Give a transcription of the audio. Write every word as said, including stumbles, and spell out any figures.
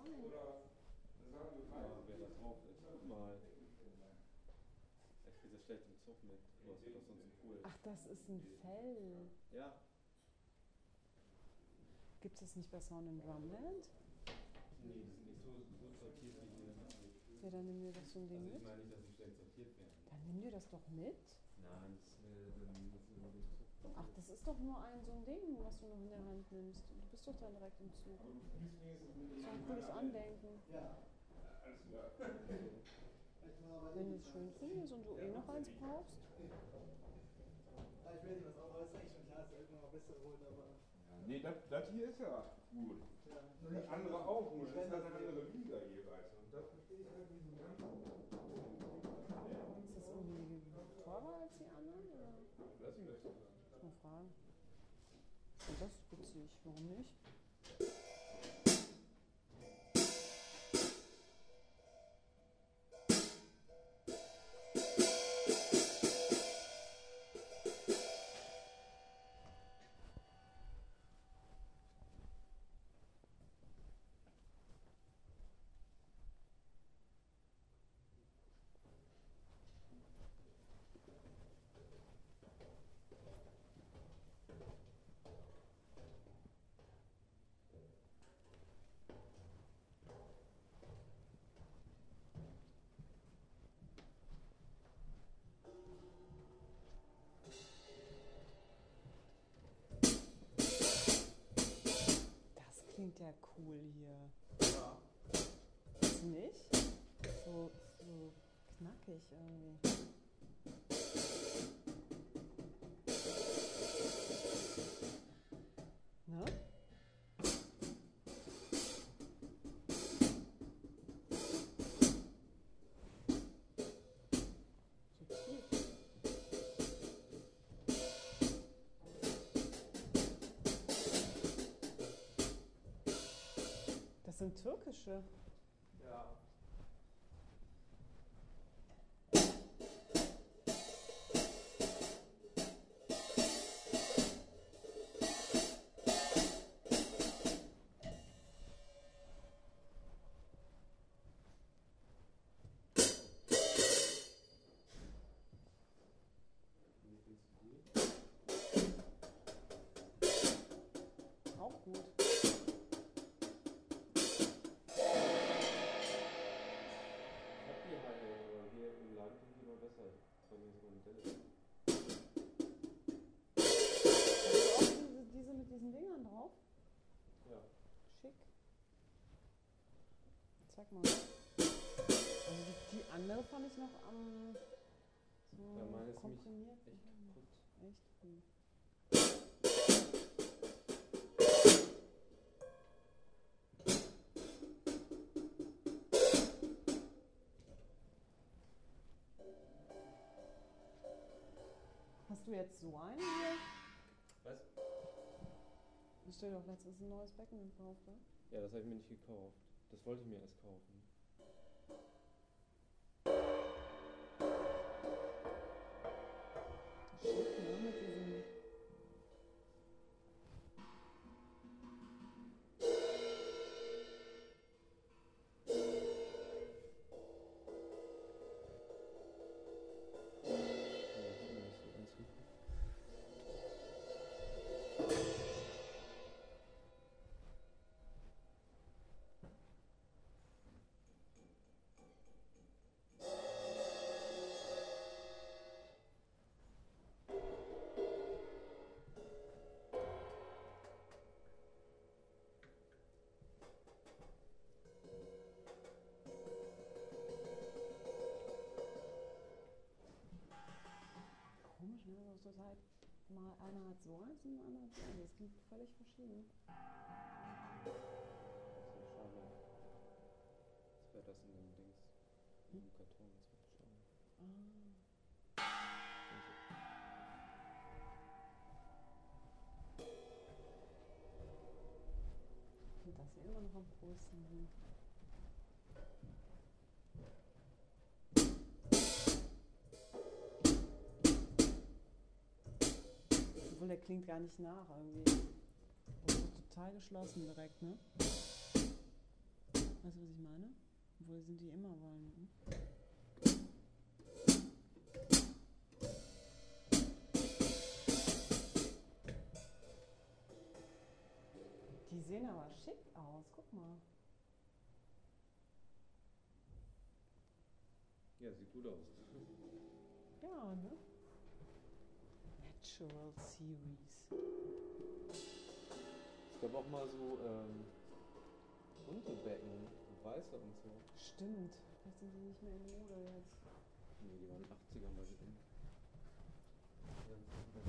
Ja, wer da drauf ist. Guck mal. Ich krieg das schlecht im Zug mit. Du hast ja doch sonst einen Pool. Ach, das ist ein Fell. Ja. Gibt es das nicht bei Sound and Drumland? Nee, das ist nicht so gut sortiert wie hier. Ja, dann nimm dir doch so ein Ding Also ich mit. meine nicht, dass sie schlecht sortiert werden. Dann nimm dir das doch mit. Nein, das wäre dann nicht so gut. Ach, das ist doch nur ein so ein Ding, was du noch in der Hand nimmst. Du bist doch dann direkt im Zug. So ein cooles Andenken. Ja, alles klar. Wenn du es schön findest und du eh noch eins brauchst. Ich weiß nicht, was auch, aber ist eigentlich schon klar, dass er irgendwann mal besser holt, aber. Ja, nee, das, das hier ist ja gut. Ja, Das andere auch, nur das ist halt eine andere Liga jeweils. Und das verstehe ich halt nicht so ganz. Ist das irgendwie teurer als die anderen? Oder? Lass ihn das so sagen. Mal fragen. Und das ist witzig, warum nicht? Klingt ja cool hier. Ja. Ist nicht? So, so knackig irgendwie. Ne? So tief. Das sind türkische. Ja. Auch gut. Diesen Dingern drauf? Ja. Schick. Zeig mal. Also die, die andere fand ich noch am so ja, meine ist komprimiert. echt kaputt. Echt? Hm. Hast du jetzt so einen hier? Was? Da steht doch letztens ein neues Becken gekauft, ne? Ja, das habe ich mir nicht gekauft. Das wollte ich mir erst kaufen. Schick, ne? Mit diesem. Komisch, ne? Das ist halt mal einer hat so eins und der andere hat so eins. Das klingt völlig verschieden. So, schade. Was wäre das in dem Dings? In dem Karton? Das wäre schade. Ah. Ich finde das hier immer noch am coolsten. Obwohl, der klingt gar nicht nach irgendwie. Das ist total geschlossen direkt, ne? sind die immer wollen. Hm? Die sehen aber schick aus, guck mal. Ja, sieht gut aus. Ja, ne? Natural Series. Es gab auch mal so ähm, Unterbecken, so weiße und so. Stimmt. Vielleicht sind die nicht mehr in Mode jetzt. Nee, die waren achtziger mal in.